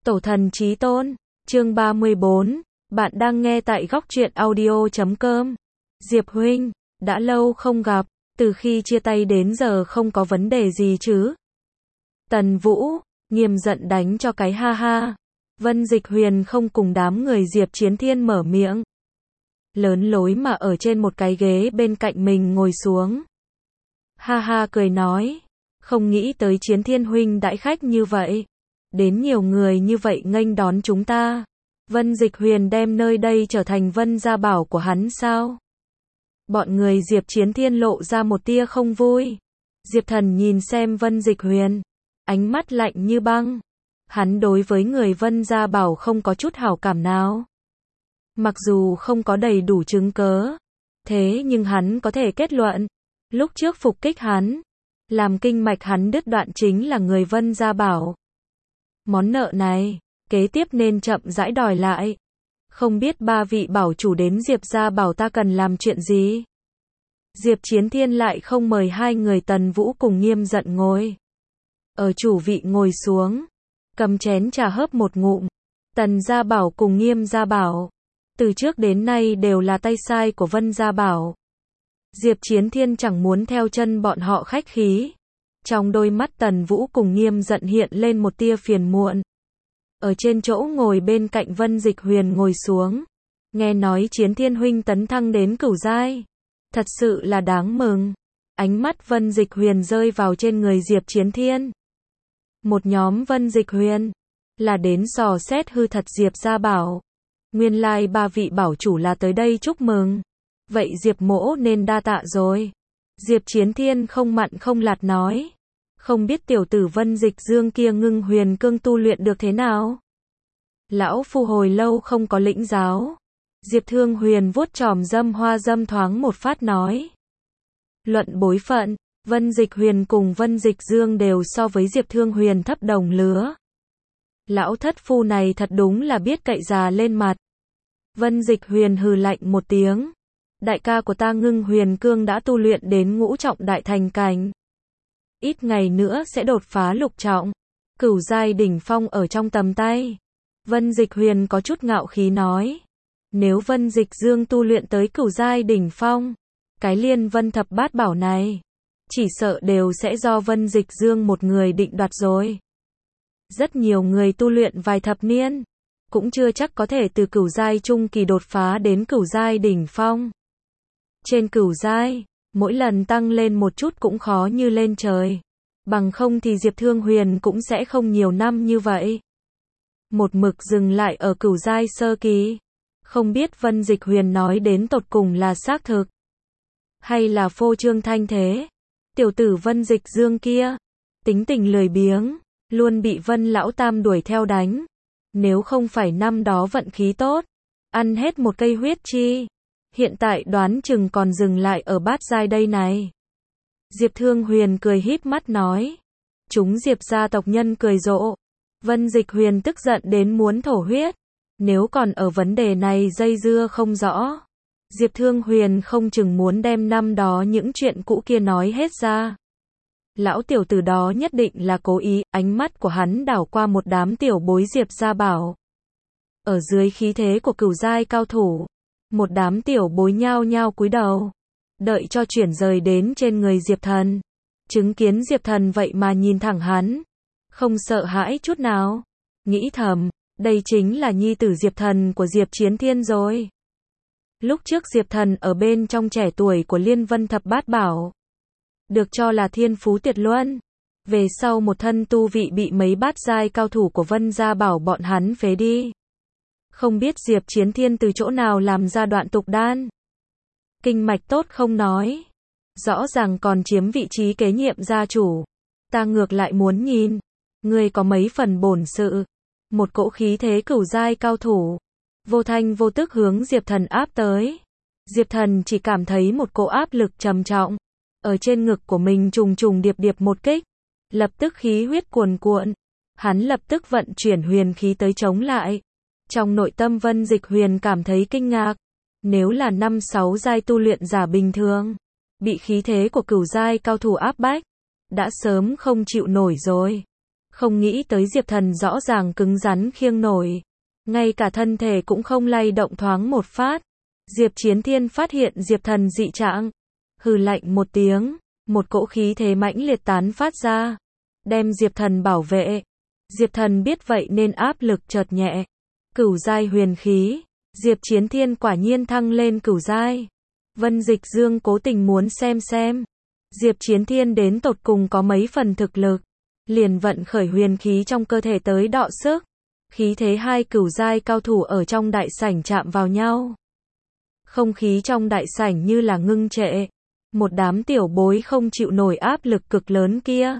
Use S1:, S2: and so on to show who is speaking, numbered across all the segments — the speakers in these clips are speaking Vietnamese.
S1: Tổ thần chí tôn, chương 34, bạn đang nghe tại góc truyện audio.com. Diệp huynh, đã lâu không gặp, từ khi chia tay đến giờ không có vấn đề gì chứ? Tần Vũ, nghiêm giận đánh cho cái ha ha. Vân Dịch Huyền không cùng đám người Diệp Chiến Thiên mở miệng. Lớn lối mà ở trên một cái ghế bên cạnh mình ngồi xuống. Ha ha cười nói, không nghĩ tới Chiến Thiên huynh đãi khách như vậy. Đến nhiều người như vậy nghênh đón chúng ta. Vân Dịch Huyền đem nơi đây trở thành Vân gia bảo của hắn sao? Bọn người Diệp Chiến Thiên lộ ra một tia không vui. Diệp Thần nhìn xem Vân Dịch Huyền, ánh mắt lạnh như băng. Hắn đối với người Vân gia bảo không có chút hảo cảm nào. Mặc dù không có đầy đủ chứng cớ, thế nhưng hắn có thể kết luận, lúc trước phục kích hắn, làm kinh mạch hắn đứt đoạn chính là người Vân gia bảo. Món nợ này, kế tiếp nên chậm rãi đòi lại. Không biết ba vị bảo chủ đến Diệp gia bảo ta cần làm chuyện gì? Diệp Chiến Thiên lại không mời hai người Tần Vũ cùng Nghiêm giận ngồi. Ở chủ vị ngồi xuống, cầm chén trà hớp một ngụm. Tần gia bảo cùng Nghiêm gia bảo, từ trước đến nay đều là tay sai của Vân gia bảo. Diệp Chiến Thiên chẳng muốn theo chân bọn họ khách khí. Trong đôi mắt Tần Vũ cùng Nghiêm giận hiện lên một tia phiền muộn. Ở trên chỗ ngồi bên cạnh Vân Dịch Huyền ngồi xuống. Nghe nói Chiến Thiên huynh tấn thăng đến cửu giai. Thật sự là đáng mừng. Ánh mắt Vân Dịch Huyền rơi vào trên người Diệp Chiến Thiên. Một nhóm Vân Dịch Huyền là đến dò xét hư thật Diệp gia bảo. Nguyên lai ba vị bảo chủ là tới đây chúc mừng. Vậy Diệp mỗ nên đa tạ rồi. Diệp Chiến Thiên không mặn không lạt nói. Không biết tiểu tử Vân Dịch Dương kia ngưng huyền cương tu luyện được thế nào? Lão phu hồi lâu không có lĩnh giáo. Diệp Thương Huyền vuốt tròm dâm hoa dâm thoáng một phát nói. Luận bối phận, Vân Dịch Huyền cùng Vân Dịch Dương đều so với Diệp Thương Huyền thấp đồng lứa. Lão thất phu này thật đúng là biết cậy già lên mặt. Vân Dịch Huyền hừ lạnh một tiếng. Đại ca của ta ngưng huyền cương đã tu luyện đến ngũ trọng đại thành cảnh. Ít ngày nữa sẽ đột phá lục trọng. Cửu giai đỉnh phong ở trong tầm tay. Vân Dịch Huyền có chút ngạo khí nói. Nếu Vân Dịch Dương tu luyện tới cửu giai đỉnh phong, cái Liên Vân thập bát bảo này, chỉ sợ đều sẽ do Vân Dịch Dương một người định đoạt rồi. Rất nhiều người tu luyện vài thập niên, cũng chưa chắc có thể từ cửu giai trung kỳ đột phá đến cửu giai đỉnh phong. Trên cửu giai, mỗi lần tăng lên một chút cũng khó như lên trời. Bằng không thì Diệp Thương Huyền cũng sẽ không nhiều năm như vậy. Một mực dừng lại ở cửu giai sơ kỳ. Không biết Vân Dịch Huyền nói đến tột cùng là xác thực, hay là phô trương thanh thế. Tiểu tử Vân Dịch Dương kia, tính tình lười biếng, luôn bị Vân Lão Tam đuổi theo đánh. Nếu không phải năm đó vận khí tốt, ăn hết một cây huyết chi, hiện tại đoán chừng còn dừng lại ở bát giai đây này. Diệp Thương Huyền cười híp mắt nói. Chúng Diệp gia tộc nhân cười rộ. Vân Dịch Huyền tức giận đến muốn thổ huyết. Nếu còn ở vấn đề này dây dưa không rõ, Diệp Thương Huyền không chừng muốn đem năm đó những chuyện cũ kia nói hết ra. Lão tiểu tử đó nhất định là cố ý. Ánh mắt của hắn đảo qua một đám tiểu bối Diệp gia bảo. Ở dưới khí thế của cửu giai cao thủ, một đám tiểu bối nhao nhao cúi đầu, đợi cho chuyển rời đến trên người Diệp Thần. Chứng kiến Diệp Thần vậy mà nhìn thẳng hắn, không sợ hãi chút nào. Nghĩ thầm, đây chính là nhi tử Diệp Thần của Diệp Chiến Thiên rồi. Lúc trước Diệp Thần ở bên trong trẻ tuổi của Liên Vân thập bát bảo, được cho là thiên phú tuyệt luân. Về sau một thân tu vị bị mấy bát giai cao thủ của Vân gia bảo bọn hắn phế đi. Không biết Diệp Chiến Thiên từ chỗ nào làm ra đoạn tục đan. Kinh mạch tốt không nói, rõ ràng còn chiếm vị trí kế nhiệm gia chủ. Ta ngược lại muốn nhìn, ngươi có mấy phần bổn sự. Một cỗ khí thế cửu giai cao thủ, vô thanh vô tức hướng Diệp Thần áp tới. Diệp Thần chỉ cảm thấy một cỗ áp lực trầm trọng, ở trên ngực của mình trùng trùng điệp điệp một kích. Lập tức khí huyết cuồn cuộn, hắn lập tức vận chuyển huyền khí tới chống lại. Trong nội tâm Vân Dịch Huyền cảm thấy kinh ngạc. Nếu là 5-6 giai tu luyện giả bình thường, bị khí thế của cửu giai cao thủ áp bách, đã sớm không chịu nổi rồi. Không nghĩ tới Diệp Thần rõ ràng cứng rắn khiêng nổi. Ngay cả thân thể cũng không lay động thoáng một phát. Diệp Chiến Thiên phát hiện Diệp Thần dị trạng. Hừ lạnh một tiếng, một cỗ khí thế mãnh liệt tán phát ra. Đem Diệp Thần bảo vệ. Diệp Thần biết vậy nên áp lực chợt nhẹ. Cửu giai huyền khí. Diệp Chiến Thiên quả nhiên thăng lên cửu giai. Vân Dịch Dương cố tình muốn xem. Diệp Chiến Thiên đến tột cùng có mấy phần thực lực. Liền vận khởi huyền khí trong cơ thể tới đọ sức. Khí thế hai cửu giai cao thủ ở trong đại sảnh chạm vào nhau. Không khí trong đại sảnh như là ngưng trệ. Một đám tiểu bối không chịu nổi áp lực cực lớn kia.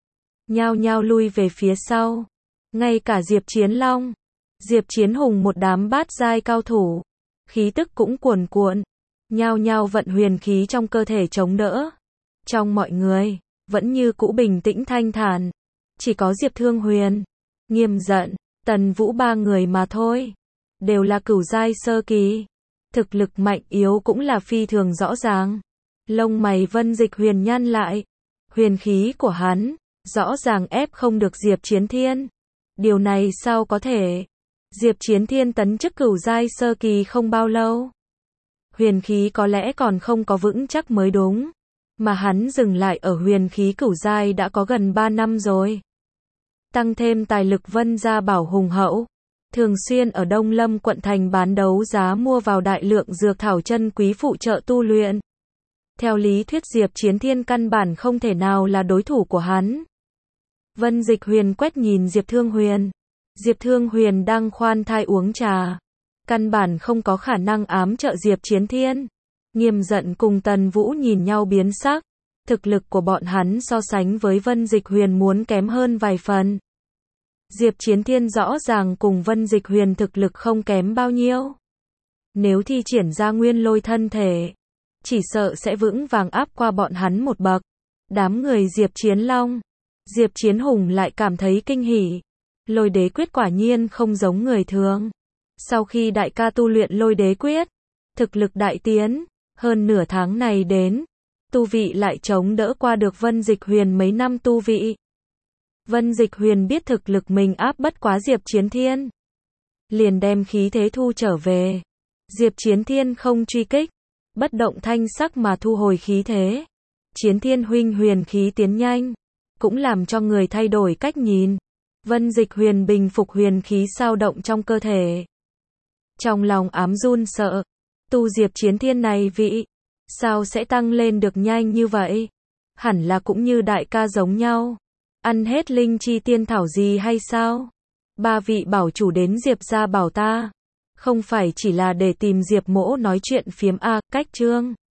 S1: Nhao nhao lui về phía sau. Ngay cả Diệp Chiến Long, Diệp Chiến Hùng một đám bát giai cao thủ. Khí tức cũng cuồn cuộn. Nhao nhao vận huyền khí trong cơ thể chống đỡ. Trong mọi người, vẫn như cũ bình tĩnh thanh thản. Chỉ có Diệp Thương Huyền, Nghiêm Giận, Tần Vũ ba người mà thôi. Đều là cửu giai sơ kỳ. Thực lực mạnh yếu cũng là phi thường rõ ràng. Lông mày Vân Dịch Huyền nhăn lại. Huyền khí của hắn, rõ ràng ép không được Diệp Chiến Thiên. Điều này sao có thể? Diệp Chiến Thiên tấn chức cửu giai sơ kỳ không bao lâu. Huyền khí có lẽ còn không có vững chắc mới đúng. Mà hắn dừng lại ở huyền khí cửu giai đã có gần 3 năm rồi. Tăng thêm tài lực Vân gia bảo hùng hậu. Thường xuyên ở Đông Lâm quận thành bán đấu giá mua vào đại lượng dược thảo chân quý phụ trợ tu luyện. Theo lý thuyết Diệp Chiến Thiên căn bản không thể nào là đối thủ của hắn. Vân Dịch Huyền quét nhìn Diệp Thương Huyền. Diệp Thương Huyền đang khoan thai uống trà. Căn bản không có khả năng ám trợ Diệp Chiến Thiên. Nghiêm Giận cùng Tần Vũ nhìn nhau biến sắc. Thực lực của bọn hắn so sánh với Vân Dịch Huyền muốn kém hơn vài phần. Diệp Chiến Thiên rõ ràng cùng Vân Dịch Huyền thực lực không kém bao nhiêu. Nếu thi triển ra nguyên lôi thân thể, chỉ sợ sẽ vững vàng áp qua bọn hắn một bậc. Đám người Diệp Chiến Long, Diệp Chiến Hùng lại cảm thấy kinh hỉ. Lôi đế quyết quả nhiên không giống người thường. Sau khi đại ca tu luyện lôi đế quyết, thực lực đại tiến, hơn nửa tháng này đến, tu vị lại chống đỡ qua được Vân Dịch Huyền mấy năm tu vị. Vân Dịch Huyền biết thực lực mình áp bất quá Diệp Chiến Thiên, liền đem khí thế thu trở về. Diệp Chiến Thiên không truy kích, bất động thanh sắc mà thu hồi khí thế. Chiến Thiên huynh huyền khí tiến nhanh, cũng làm cho người thay đổi cách nhìn. Vân Dịch Huyền bình phục huyền khí sao động trong cơ thể. Trong lòng ám run sợ, tu Diệp Chiến Thiên này vị, sao sẽ tăng lên được nhanh như vậy? Hẳn là cũng như đại ca giống nhau. Ăn hết linh chi tiên thảo gì hay sao? Ba vị bảo chủ đến Diệp gia bảo ta. Không phải chỉ là để tìm Diệp mỗ nói chuyện phiếm a, cách chương.